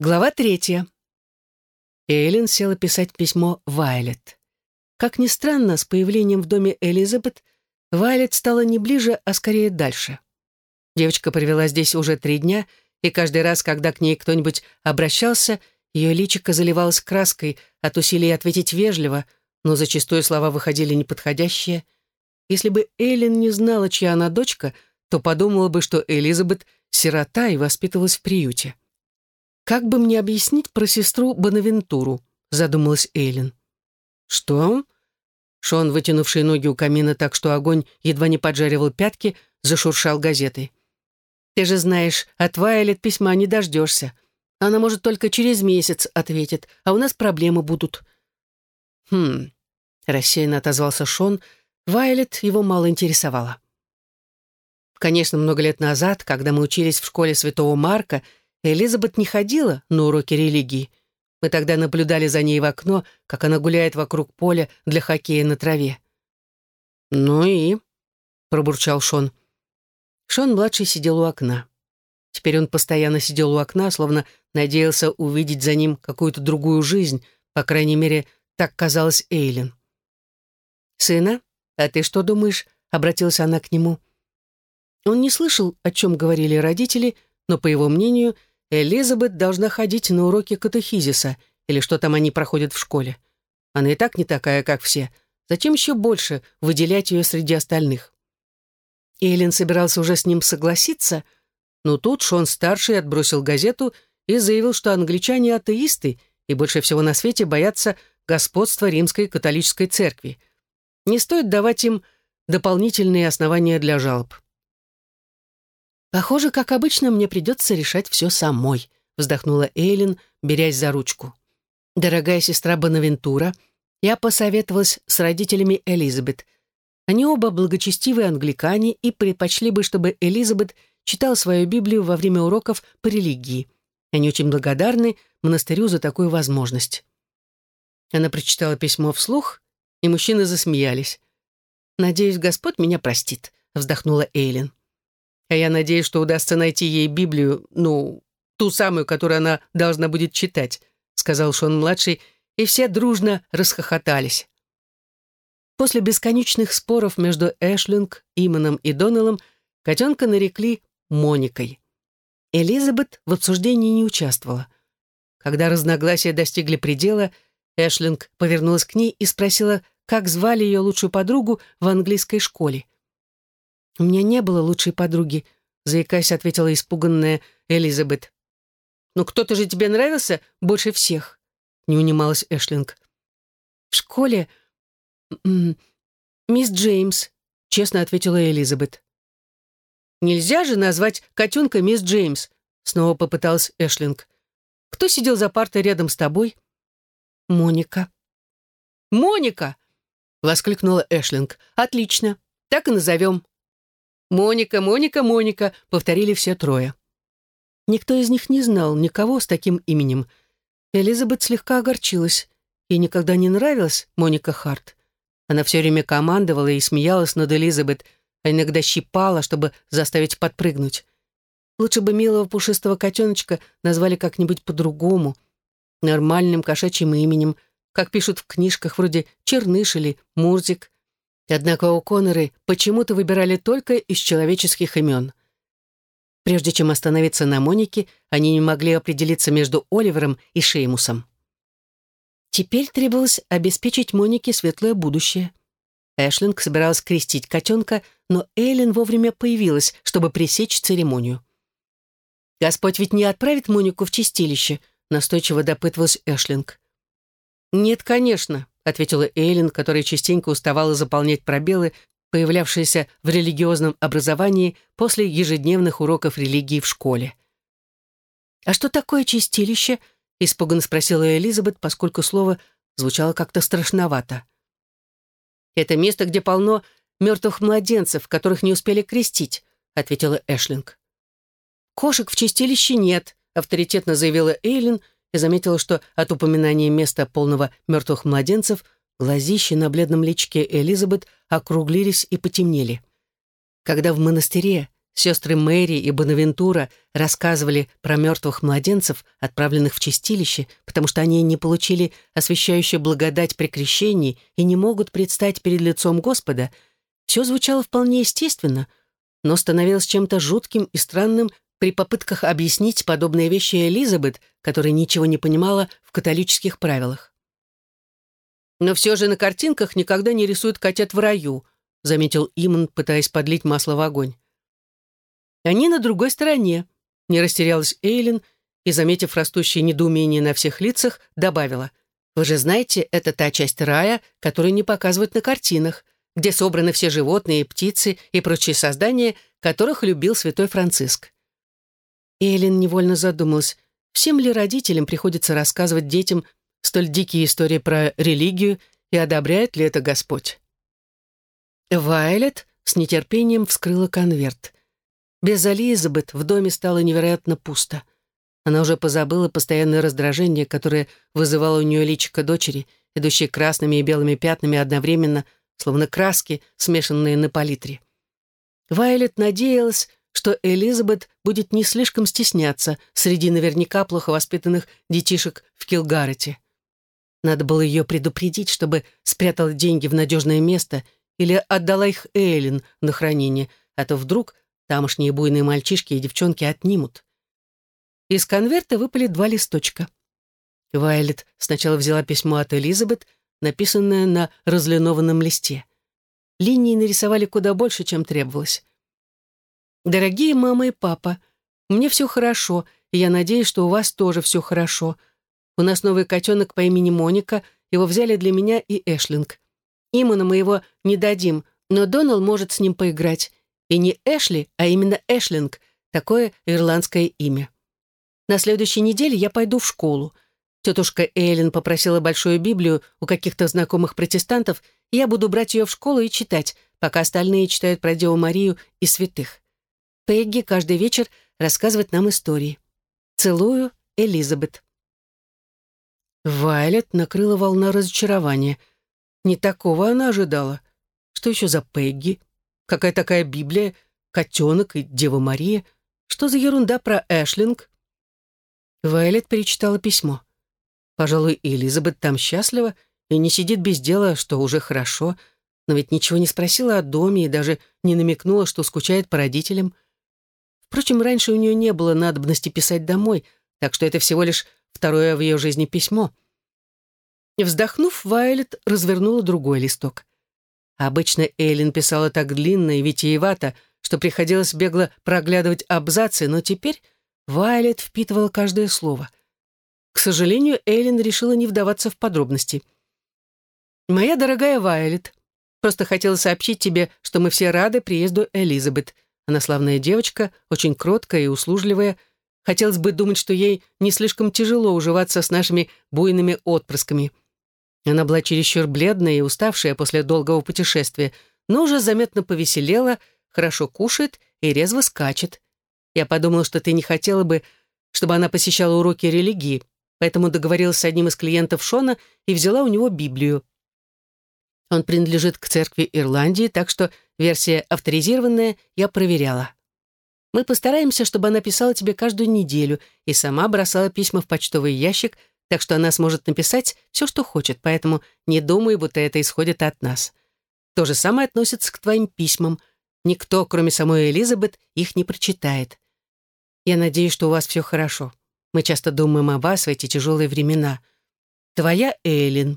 Глава 3. Эйлин села писать письмо Вайлет. Как ни странно, с появлением в доме Элизабет Вайлет стала не ближе, а скорее дальше. Девочка провела здесь уже 3 дня, и каждый раз, когда к ней кто-нибудь обращался, ее личико заливалось краской от усилий ответить вежливо, но зачастую слова выходили неподходящие. Если бы Эйлин не знала, чья она дочка, то подумала бы, что Элизабет — сирота и воспитывалась в приюте. «Как бы мне объяснить про сестру Бонавентуру?» — задумалась Эйлин. «Что?» Шон, вытянувший ноги у камина так, что огонь едва не поджаривал пятки, зашуршал газетой. «Ты же знаешь, от Вайлет письма не дождешься. Она, может, только через месяц ответит, а у нас проблемы будут». Рассеянно отозвался Шон. Вайлет его мало интересовала. Конечно, много лет назад, когда мы учились в школе Святого Марка, Элизабет не ходила на уроки религии. Мы тогда наблюдали за ней в окно, как она гуляет вокруг поля для хоккея на траве. «Ну и?» — пробурчал Шон. Шон-младший сидел у окна. Теперь он постоянно сидел у окна, словно надеялся увидеть за ним какую-то другую жизнь, по крайней мере, так казалось Эйлин. «Сына, а ты что думаешь?» — обратилась она к нему. Он не слышал, о чем говорили родители, но, по его мнению, Элизабет должна ходить на уроки катехизиса, или что там они проходят в школе. Она и так не такая, как все. Зачем еще больше выделять ее среди остальных? Эйлин собирался уже с ним согласиться, но тут Шон-старший отбросил газету и заявил, что англичане атеисты и больше всего на свете боятся господства Римской католической церкви. Не стоит давать им дополнительные основания для жалоб. «Похоже, как обычно, мне придется решать все самой», — вздохнула Эйлин, берясь за ручку. «Дорогая сестра Бонавентура, я посоветовалась с родителями Элизабет. Они оба благочестивые англикане и предпочли бы, чтобы Элизабет читала свою Библию во время уроков по религии. Они очень благодарны монастырю за такую возможность». Она прочитала письмо вслух, и мужчины засмеялись. «Надеюсь, Господь меня простит», — вздохнула Эйлин. «А я надеюсь, что удастся найти ей Библию, ту самую, которую она должна будет читать», — сказал Шон-младший, и все дружно расхохотались. После бесконечных споров между Эшлинг, Иманом и Доналлом котенка нарекли Моникой. Элизабет в обсуждении не участвовала. Когда разногласия достигли предела, Эшлинг повернулась к ней и спросила, как звали ее лучшую подругу в английской школе. «У меня не было лучшей подруги», — заикаясь, ответила испуганная Элизабет. «Но кто-то же тебе нравился больше всех», — не унималась Эшлинг. «В школе мисс Джеймс», — честно ответила Элизабет. «Нельзя же назвать котенка мисс Джеймс», — снова попыталась Эшлинг. «Кто сидел за партой рядом с тобой?» «Моника». «Моника!» — воскликнула Эшлинг. «Отлично, так и назовем». «Моника, Моника, Моника», — повторили все трое. Никто из них не знал никого с таким именем. Элизабет слегка огорчилась. Ей никогда не нравилась Моника Харт. Она все время командовала и смеялась над Элизабет, а иногда щипала, чтобы заставить подпрыгнуть. Лучше бы милого пушистого котеночка назвали как-нибудь по-другому, нормальным кошачьим именем, как пишут в книжках вроде «Черныш» или «Мурзик». Однако О'Конноры почему-то выбирали только из человеческих имен. Прежде чем остановиться на Монике, они не могли определиться между Оливером и Шеймусом. Теперь требовалось обеспечить Монике светлое будущее. Эшлинг собиралась крестить котенка, но Эйлин вовремя появилась, чтобы пресечь церемонию. «Господь ведь не отправит Монику в чистилище?» — настойчиво допытывалась Эшлинг. «Нет, конечно», — ответила Эйлин, которая частенько уставала заполнять пробелы, появлявшиеся в религиозном образовании после ежедневных уроков религии в школе. «А что такое чистилище?» — испуганно спросила Элизабет, поскольку слово звучало как-то страшновато. «Это место, где полно мертвых младенцев, которых не успели крестить», — ответила Эшлинг. «Кошек в чистилище нет», — авторитетно заявила Эйлин, и заметила, что от упоминания места полного мертвых младенцев глазища на бледном личике Элизабет округлились и потемнели. Когда в монастыре Сестры Мэри и Бонавентура рассказывали про мертвых младенцев, отправленных в чистилище, потому что они не получили освящающую благодать при крещении и не могут предстать перед лицом Господа, все звучало вполне естественно, но становилось чем-то жутким и странным при попытках объяснить подобные вещи Элизабет, которая ничего не понимала в католических правилах. «Но все же на картинках никогда не рисуют котят в раю», заметил Иман, пытаясь подлить масло в огонь. «Они на другой стороне», — не растерялась Эйлин и, заметив растущее недоумение на всех лицах, добавила: «Вы же знаете, это та часть рая, которую не показывают на картинах, где собраны все животные, птицы и прочие создания, которых любил святой Франциск». Эйлин невольно задумалась, всем ли родителям приходится рассказывать детям столь дикие истории про религию и одобряет ли это Господь. Вайолет с нетерпением вскрыла конверт. Без Элизабет в доме стало невероятно пусто. Она уже позабыла постоянное раздражение, которое вызывало у нее личико дочери, идущие красными и белыми пятнами одновременно, словно краски, смешанные на палитре. Вайолет надеялась, что Элизабет будет не слишком стесняться среди наверняка плохо воспитанных детишек в Килгарете. Надо было ее предупредить, чтобы спрятала деньги в надежное место или отдала их Эйлин на хранение, а то вдруг тамошние буйные мальчишки и девчонки отнимут. Из конверта выпали 2 листочка. Вайолет сначала взяла письмо от Элизабет, написанное на разлинованном листе. Линии нарисовали куда больше, чем требовалось. «Дорогие мама и папа, мне все хорошо, и я надеюсь, что у вас тоже все хорошо. У нас новый котенок по имени Моника, его взяли для меня и Эшлинг. Имана мы его не дадим, но Донал может с ним поиграть. И не Эшли, а именно Эшлинг, такое ирландское имя. На следующей неделе я пойду в школу. Тетушка Эйлин попросила большую Библию у каких-то знакомых протестантов, и я буду брать ее в школу и читать, пока остальные читают про Деву Марию и святых. Пегги каждый вечер рассказывает нам истории. Целую, Элизабет». Вайолет накрыла волна разочарования. Не такого она ожидала. Что еще за Пегги? Какая такая Библия? Котенок и Дева Мария? Что за ерунда про Эшлинг? Вайолет перечитала письмо. Пожалуй, Элизабет там счастлива и не сидит без дела, что уже хорошо, но ведь ничего не спросила о доме и даже не намекнула, что скучает по родителям. Впрочем, раньше у нее не было надобности писать домой, так что это всего лишь второе в ее жизни письмо. Вздохнув, Вайолет развернула другой листок. Обычно Эйлин писала так длинно и витиевато, что приходилось бегло проглядывать абзацы, но теперь Вайолет впитывала каждое слово. К сожалению, Эйлин решила не вдаваться в подробности. «Моя дорогая Вайолет, просто хотела сообщить тебе, что мы все рады приезду Элизабет. Она славная девочка, очень кроткая и услужливая. Хотелось бы думать, что ей не слишком тяжело уживаться с нашими буйными отпрысками. Она была чересчур бледная и уставшая после долгого путешествия, но уже заметно повеселела, хорошо кушает и резво скачет. Я подумала, что ты не хотела бы, чтобы она посещала уроки религии, поэтому договорилась с одним из клиентов Шона и взяла у него Библию. Он принадлежит к церкви Ирландии, так что версия авторизированная, я проверяла. Мы постараемся, чтобы она писала тебе каждую неделю и сама бросала письма в почтовый ящик, так что она сможет написать все, что хочет, поэтому не думай, будто это исходит от нас. То же самое относится к твоим письмам. Никто, кроме самой Элизабет, их не прочитает. Я надеюсь, что у вас все хорошо. Мы часто думаем о вас в эти тяжелые времена. Твоя Эйлин».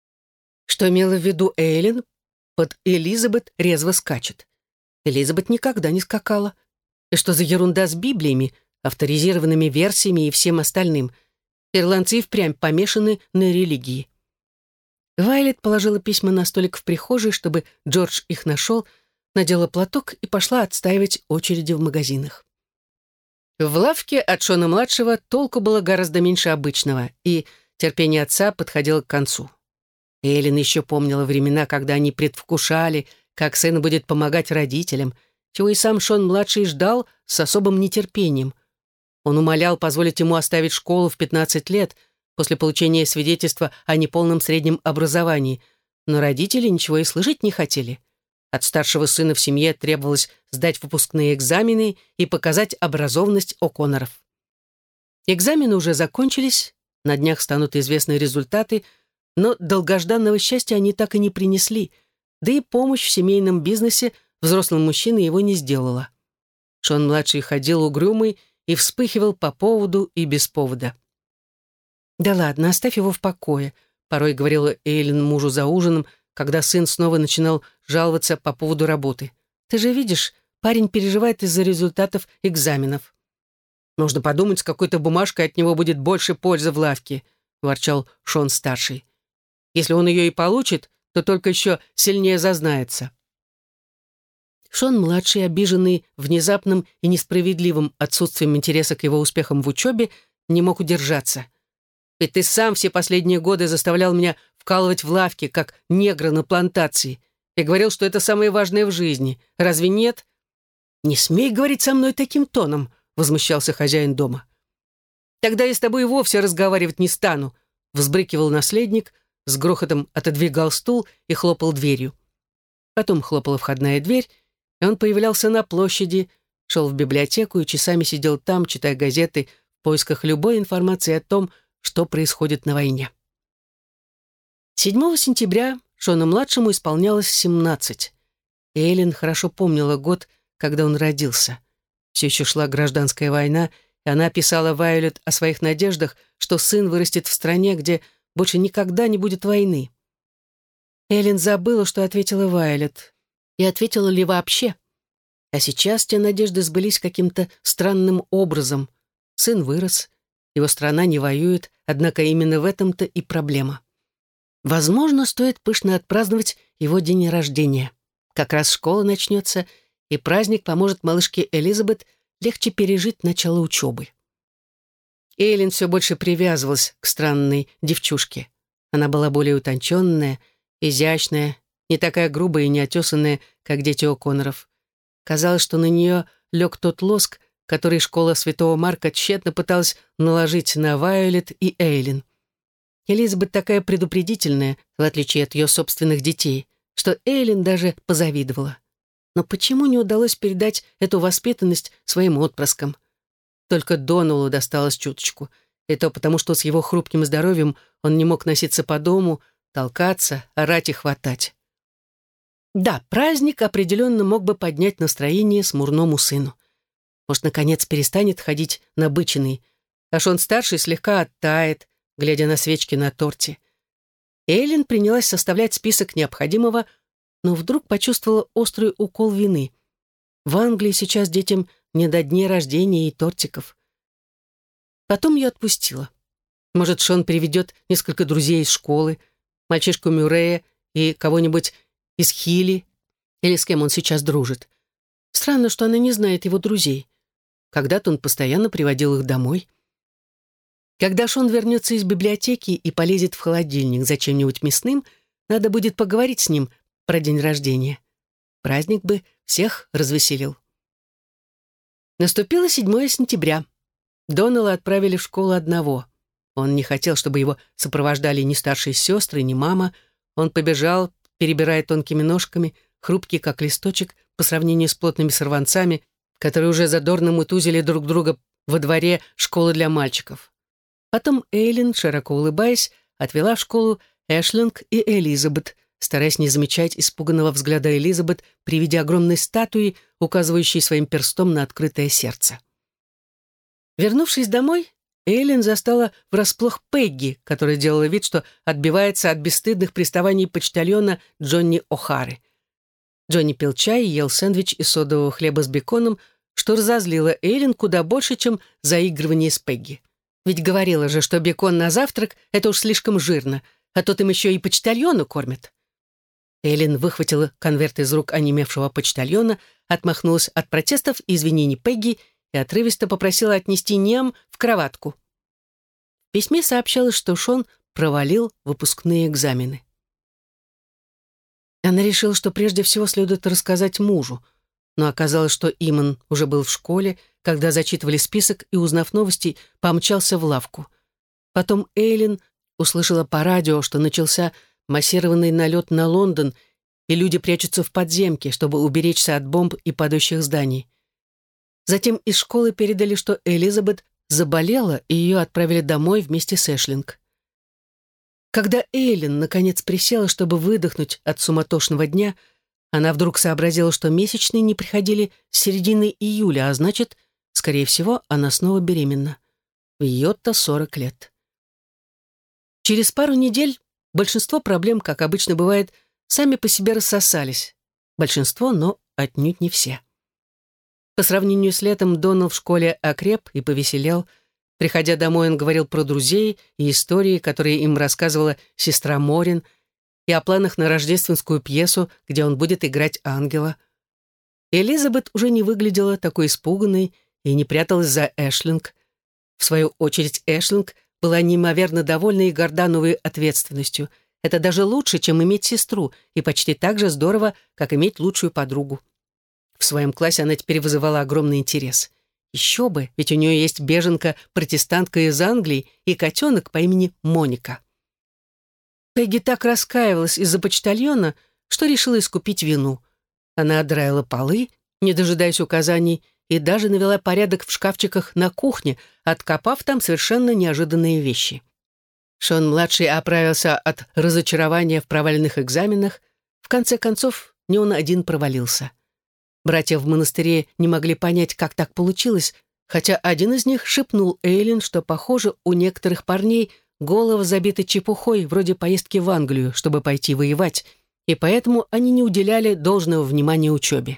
Что имела в виду Эйлин? Под Элизабет резво скачет. Элизабет никогда не скакала. И что за ерунда с Библиями, авторизированными версиями и всем остальным? Ирландцы и впрямь помешаны на религии. Вайолет положила письма на столик в прихожей, чтобы Джордж их нашел, надела платок и пошла отстаивать очереди в магазинах. В лавке от Шона-младшего толку было гораздо меньше обычного, и терпение отца подходило к концу. Эйлин еще помнила времена, когда они предвкушали, как сын будет помогать родителям, чего и сам Шон-младший ждал с особым нетерпением. Он умолял позволить ему оставить школу в 15 лет после получения свидетельства о неполном среднем образовании, но родители ничего и слышать не хотели. От старшего сына в семье требовалось сдать выпускные экзамены и показать образованность О'Конноров. Экзамены уже закончились, на днях станут известны результаты, но долгожданного счастья они так и не принесли, да и помощь в семейном бизнесе взрослым мужчине его не сделала. Шон-младший ходил угрюмый и вспыхивал по поводу и без повода. «Да ладно, оставь его в покое», — порой говорила Эйлин мужу за ужином, когда сын снова начинал жаловаться по поводу работы. «Ты же видишь, парень переживает из-за результатов экзаменов». «Нужно подумать, с какой-то бумажкой от него будет больше пользы в лавке», — ворчал Шон-старший. «Если он ее и получит, то только еще сильнее зазнается». Шон-младший, обиженный внезапным и несправедливым отсутствием интереса к его успехам в учебе, не мог удержаться. «Ведь ты сам все последние годы заставлял меня вкалывать в лавке, как негра на плантации, и говорил, что это самое важное в жизни. Разве нет?» «Не смей говорить со мной таким тоном», — возмущался хозяин дома. «Тогда я с тобой вовсе разговаривать не стану», — взбрыкивал наследник, с грохотом отодвигал стул и хлопал дверью. Потом хлопала входная дверь, и он появлялся на площади, шел в библиотеку и часами сидел там, читая газеты, в поисках любой информации о том, что происходит на войне. 7 сентября Шону-младшему исполнялось 17. И Эллен хорошо помнила год, когда он родился. Все еще шла гражданская война, и она писала Вайолет о своих надеждах, что сын вырастет в стране, где больше никогда не будет войны. Эллен забыла, что ответила Вайолет. И ответила ли вообще? А сейчас те надежды сбылись каким-то странным образом. Сын вырос, его страна не воюет, однако именно в этом-то и проблема. Возможно, стоит пышно отпраздновать его день рождения. Как раз школа начнется, и праздник поможет малышке Элизабет легче пережить начало учебы. Эйлин все больше привязывалась к странной девчушке. Она была более утонченная, изящная, не такая грубая и неотесанная, как дети О'Конноров. Казалось, что на нее лег тот лоск, который школа Святого Марка тщетно пыталась наложить на Вайолет и Эйлин. Элизабет такая предупредительная, в отличие от ее собственных детей, что Эйлин даже позавидовала. Но почему не удалось передать эту воспитанность своим отпрыскам? Только Доналу досталось чуточку, и то потому, что с его хрупким здоровьем он не мог носиться по дому, толкаться, орать и хватать. Да, праздник определенно мог бы поднять настроение смурному сыну. Может, наконец перестанет ходить набыченный, а Шон-старший слегка оттает, глядя на свечки на торте. Эйлин принялась составлять список необходимого, но вдруг почувствовала острый укол вины. В Англии сейчас детям не до дней рождения и тортиков. Потом ее отпустила. Может, Шон приведет несколько друзей из школы, мальчишку Мюррея и кого-нибудь из Хилли, или с кем он сейчас дружит. Странно, что она не знает его друзей. Когда-то он постоянно приводил их домой. Когда Шон вернется из библиотеки и полезет в холодильник за чем-нибудь мясным, надо будет поговорить с ним про день рождения. Праздник бы всех развеселил. Наступило 7 сентября. Донала отправили в школу одного. Он не хотел, чтобы его сопровождали ни старшие сестры, ни мама. Он побежал, перебирая тонкими ножками, хрупкий как листочек, по сравнению с плотными сорванцами, которые уже задорно мутузили друг друга во дворе школы для мальчиков. Потом Эйлин, широко улыбаясь, отвела в школу Эшлинг и Элизабет, стараясь не замечать испуганного взгляда Элизабет при виде огромной статуи, указывающей своим перстом на открытое сердце. Вернувшись домой, Эйлин застала врасплох Пегги, которая делала вид, что отбивается от бесстыдных приставаний почтальона Джонни О'Хары. Джонни пил чай и ел сэндвич из содового хлеба с беконом, что разозлило Эйлин куда больше, чем заигрывание с Пегги. Ведь говорила же, что бекон на завтрак — это уж слишком жирно, а тут им еще и почтальону кормят. Эйлин выхватила конверт из рук онемевшего почтальона, отмахнулась от протестов и извинений Пегги и отрывисто попросила отнести Ниам в кроватку. В письме сообщалось, что Шон провалил выпускные экзамены. Она решила, что прежде всего следует рассказать мужу, но оказалось, что Иман уже был в школе, когда зачитывали список, и, узнав новости, помчался в лавку. Потом Эйлин услышала по радио, что начался массированный налет на Лондон, и люди прячутся в подземке, чтобы уберечься от бомб и падающих зданий. Затем из школы передали, что Элизабет заболела, и ее отправили домой вместе с Эшлинг. Когда Эйлин наконец присела, чтобы выдохнуть от суматошного дня, она вдруг сообразила, что месячные не приходили с середины июля, а значит, скорее всего, она снова беременна. В ее-то 40 лет. Через пару недель большинство проблем, как обычно бывает, сами по себе рассосались. Большинство, но отнюдь не все. По сравнению с летом Донал в школе окреп и повеселел. Приходя домой, он говорил про друзей и истории, которые им рассказывала сестра Морин, и о планах на рождественскую пьесу, где он будет играть ангела. Элизабет уже не выглядела такой испуганной и не пряталась за Эшлинг. В свою очередь Эшлинг была неимоверно довольна и горда новой ответственностью. Это даже лучше, чем иметь сестру, и почти так же здорово, как иметь лучшую подругу. В своем классе она теперь вызывала огромный интерес. Еще бы, ведь у нее есть беженка-протестантка из Англии и котенок по имени Моника. Пегги так раскаивалась из-за почтальона, что решила искупить вину. Она отдраила полы, не дожидаясь указаний, и даже навела порядок в шкафчиках на кухне, откопав там совершенно неожиданные вещи. Шон-младший оправился от разочарования в проваленных экзаменах. В конце концов, не он один провалился. Братья в монастыре не могли понять, как так получилось, хотя один из них шепнул Эйлин, что, похоже, у некоторых парней головы забиты чепухой, вроде поездки в Англию, чтобы пойти воевать, и поэтому они не уделяли должного внимания учебе.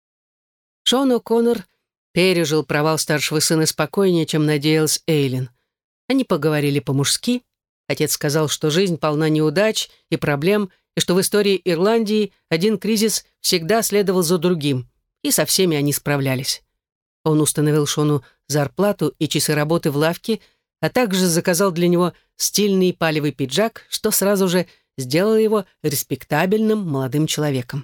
Шон О'Коннор пережил провал старшего сына спокойнее, чем надеялась Эйлин. Они поговорили по-мужски. Отец сказал, что жизнь полна неудач и проблем, и что в истории Ирландии один кризис всегда следовал за другим, и со всеми они справлялись. Он установил Шону зарплату и часы работы в лавке, а также заказал для него стильный палевый пиджак, что сразу же сделало его респектабельным молодым человеком.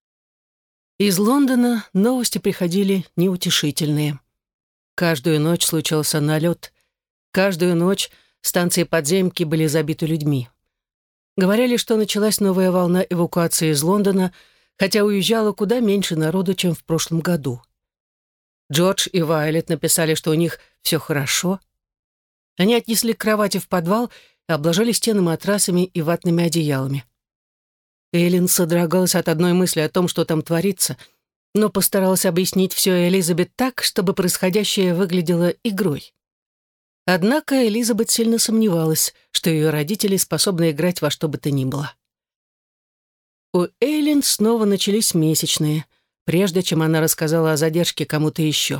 Из Лондона новости приходили неутешительные. Каждую ночь случался налет. Каждую ночь станции подземки были забиты людьми. Говорили, что началась новая волна эвакуации из Лондона, хотя уезжало куда меньше народу, чем в прошлом году. Джордж и Вайолет написали, что у них все хорошо. Они отнесли кровати в подвал и обложили стены матрасами и ватными одеялами. Эйлин содрогалась от одной мысли о том, что там творится, но постаралась объяснить все Элизабет так, чтобы происходящее выглядело игрой. Однако Элизабет сильно сомневалась, что ее родители способны играть во что бы то ни было. У Эйлин снова начались месячные, прежде чем она рассказала о задержке кому-то еще.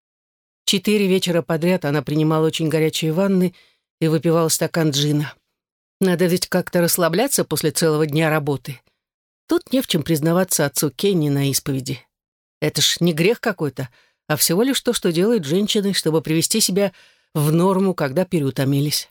4 вечера подряд она принимала очень горячие ванны и выпивала стакан джина. Надо ведь как-то расслабляться после целого дня работы. Тут не в чем признаваться отцу Кенни на исповеди. Это ж не грех какой-то, а всего лишь то, что делают женщины, чтобы привести себя в норму, когда переутомились.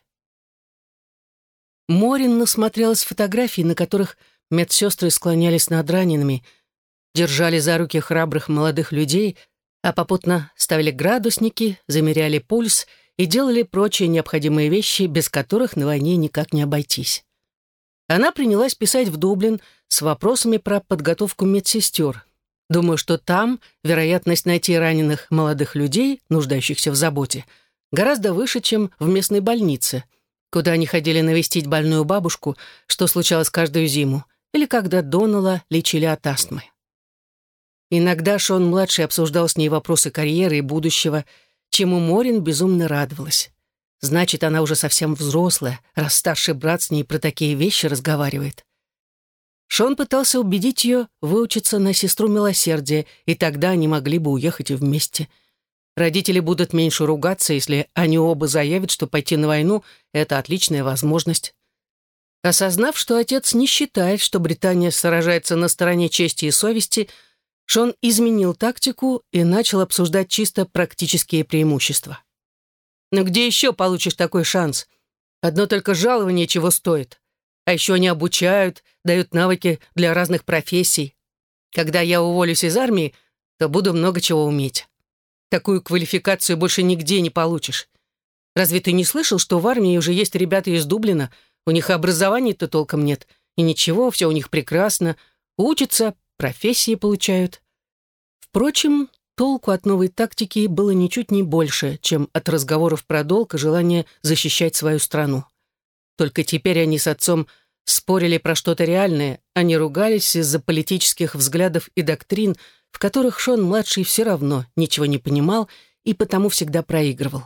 Морин насмотрелась фотографий, на которых медсестры склонялись над ранеными, держали за руки храбрых молодых людей, а попутно ставили градусники, замеряли пульс и делали прочие необходимые вещи, без которых на войне никак не обойтись. Она принялась писать в Дублин с вопросами про подготовку медсестер. Думаю, что там вероятность найти раненых молодых людей, нуждающихся в заботе, гораздо выше, чем в местной больнице, куда они ходили навестить больную бабушку, что случалось каждую зиму, или когда Донала лечили от астмы. Иногда Шон-младший обсуждал с ней вопросы карьеры и будущего, чему Морин безумно радовалась. Значит, она уже совсем взрослая, раз старший брат с ней про такие вещи разговаривает. Шон пытался убедить ее выучиться на сестру милосердия, и тогда они могли бы уехать вместе. Родители будут меньше ругаться, если они оба заявят, что пойти на войну — это отличная возможность. Осознав, что отец не считает, что Британия сражается на стороне чести и совести, Шон изменил тактику и начал обсуждать чисто практические преимущества. «Но где еще получишь такой шанс? Одно только жалование чего стоит. А еще они обучают, дают навыки для разных профессий. Когда я уволюсь из армии, то буду много чего уметь. Такую квалификацию больше нигде не получишь. Разве ты не слышал, что в армии уже есть ребята из Дублина? У них образования-то толком нет. И ничего, все у них прекрасно. Учатся, профессии получают. Впрочем, толку от новой тактики было ничуть не больше, чем от разговоров про долг и желания защищать свою страну. Только теперь они с отцом спорили про что-то реальное, а не ругались из-за политических взглядов и доктрин, в которых Шон-младший все равно ничего не понимал и потому всегда проигрывал.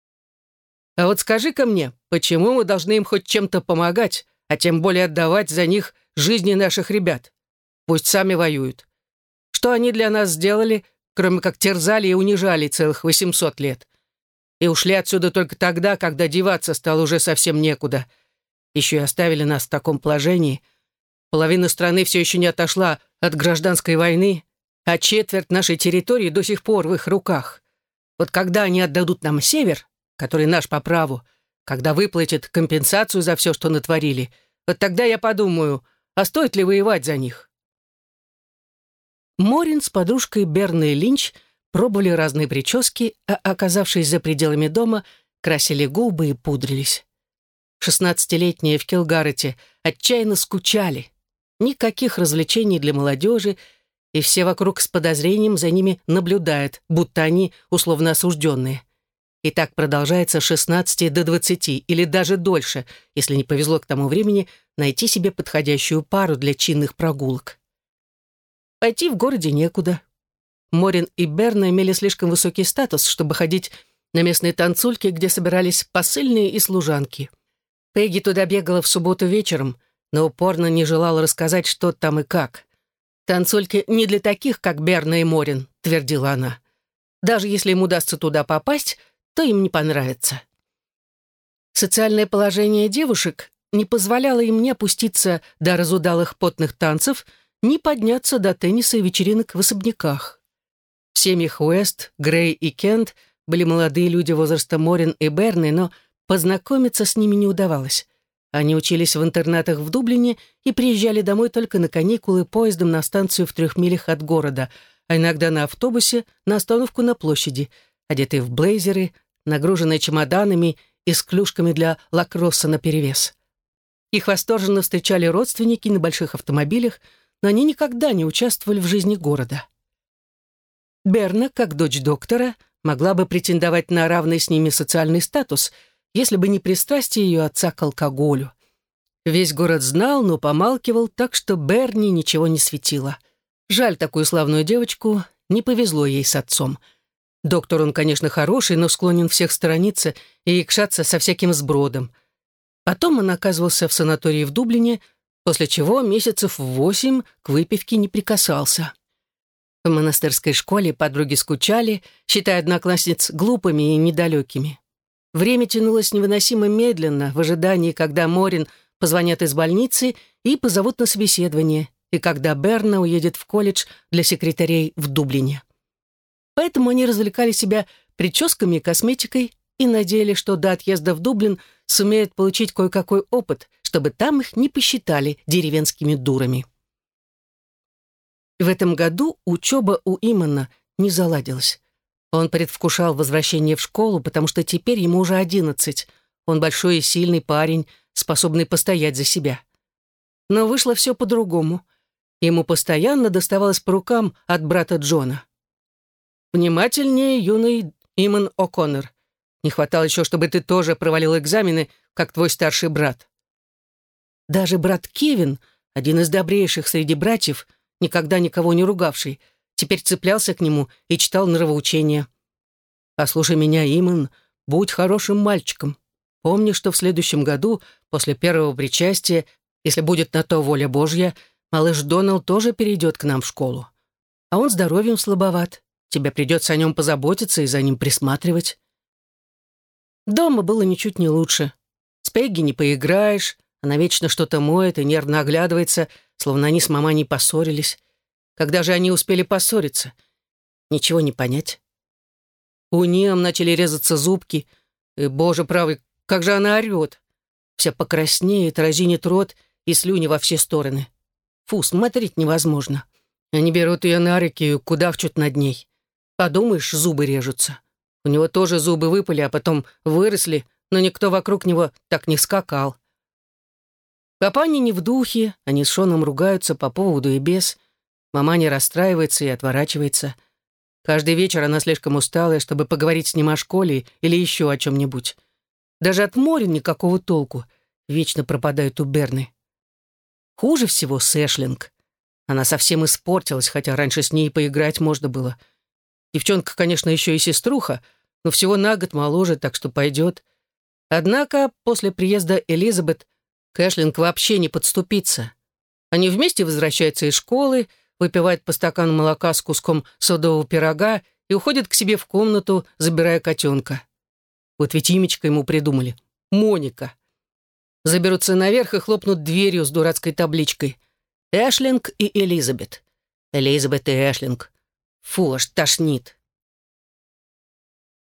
«А вот скажи-ка мне, почему мы должны им хоть чем-то помогать, а тем более отдавать за них жизни наших ребят? Пусть сами воюют. Что они для нас сделали, кроме как терзали и унижали целых 800 лет? И ушли отсюда только тогда, когда деваться стало уже совсем некуда. Еще и оставили нас в таком положении. Половина страны все еще не отошла от гражданской войны, а четверть нашей территории до сих пор в их руках. Вот когда они отдадут нам север, который наш по праву, когда выплатят компенсацию за все, что натворили, вот тогда я подумаю, а стоит ли воевать за них?» Морин с подружкой Берной Линч пробовали разные прически, а, оказавшись за пределами дома, красили губы и пудрились. 16-летние в Килгарете отчаянно скучали. Никаких развлечений для молодежи, и все вокруг с подозрением за ними наблюдают, будто они условно осужденные. И так продолжается с 16 до 20, или даже дольше, если не повезло к тому времени найти себе подходящую пару для чинных прогулок. Пойти в городе некуда. Морин и Берна имели слишком высокий статус, чтобы ходить на местные танцульки, где собирались посыльные и служанки. Пегги туда бегала в субботу вечером, но упорно не желала рассказать, что там и как. «Танцульки не для таких, как Берна и Морин», — твердила она. «Даже если им удастся туда попасть, то им не понравится». Социальное положение девушек не позволяло им ни опуститься до разудалых потных танцев, ни подняться до тенниса и вечеринок в особняках. В семьях Уэст, Грей и Кент были молодые люди возраста Морин и Берны, но познакомиться с ними не удавалось. Они учились в интернатах в Дублине и приезжали домой только на каникулы поездом на станцию в 3 милях от города, а иногда на автобусе на остановку на площади, одетые в блейзеры, нагруженные чемоданами и с клюшками для лакросса наперевес. Их восторженно встречали родственники на больших автомобилях, но они никогда не участвовали в жизни города. Берна, как дочь доктора, могла бы претендовать на равный с ними социальный статус, если бы не пристрастие ее отца к алкоголю. Весь город знал, но помалкивал, так что Берни ничего не светило. Жаль такую славную девочку, не повезло ей с отцом. Доктор он, конечно, хороший, но склонен всех сторониться и якшаться со всяким сбродом. Потом он оказывался в санатории в Дублине, после чего месяцев 8 к выпивке не прикасался. В монастырской школе подруги скучали, считая одноклассниц глупыми и недалекими. Время тянулось невыносимо медленно, в ожидании, когда Морин позвонят из больницы и позовут на собеседование, и когда Берна уедет в колледж для секретарей в Дублине. Поэтому они развлекали себя прическами и косметикой и надеялись, что до отъезда в Дублин сумеют получить кое-какой опыт, чтобы там их не посчитали деревенскими дурами. В этом году учеба у Имана не заладилась. Он предвкушал возвращение в школу, потому что теперь ему уже 11. Он большой и сильный парень, способный постоять за себя. Но вышло все по-другому. Ему постоянно доставалось по рукам от брата Джона. «Внимательнее, юный Иман О'Коннор. Не хватало еще, чтобы ты тоже провалил экзамены, как твой старший брат». Даже брат Кевин, один из добрейших среди братьев, никогда никого не ругавший, теперь цеплялся к нему и читал нравоучения. «Послушай меня, Иман, будь хорошим мальчиком. Помни, что в следующем году, после первого причастия, если будет на то воля Божья, малыш Доналд тоже перейдет к нам в школу. А он здоровьем слабоват. Тебе придется о нем позаботиться и за ним присматривать». Дома было ничуть не лучше. С Пегги не поиграешь, она вечно что-то моет и нервно оглядывается, словно они с маманей поссорились. Когда же они успели поссориться? Ничего не понять. У Ниам начали резаться зубки, и, боже правый, как же она орет. Вся покраснеет, разинет рот и слюни во все стороны. Фу, смотреть невозможно. Они берут ее на руки и кудахчут над ней. Подумаешь, зубы режутся. У него тоже зубы выпали, а потом выросли, но никто вокруг него так не скакал. Папаня не в духе, они с Шоном ругаются по поводу и без. Мама не расстраивается и отворачивается. Каждый вечер она слишком усталая, чтобы поговорить с ним о школе или еще о чем-нибудь. Даже от моря никакого толку. Вечно пропадают у Берны. Хуже всего Сэшлинг. Она совсем испортилась, хотя раньше с ней поиграть можно было. Девчонка, конечно, еще и сеструха, но всего на год моложе, так что пойдет. Однако после приезда Элизабет к Эшлинг вообще не подступиться. Они вместе возвращаются из школы, выпивают по стакану молока с куском содового пирога и уходят к себе в комнату, забирая котенка. Вот ведь имечко ему придумали. Моника. Заберутся наверх и хлопнут дверью с дурацкой табличкой. Эшлинг и Элизабет. Элизабет и Эшлинг. Фу, аж тошнит.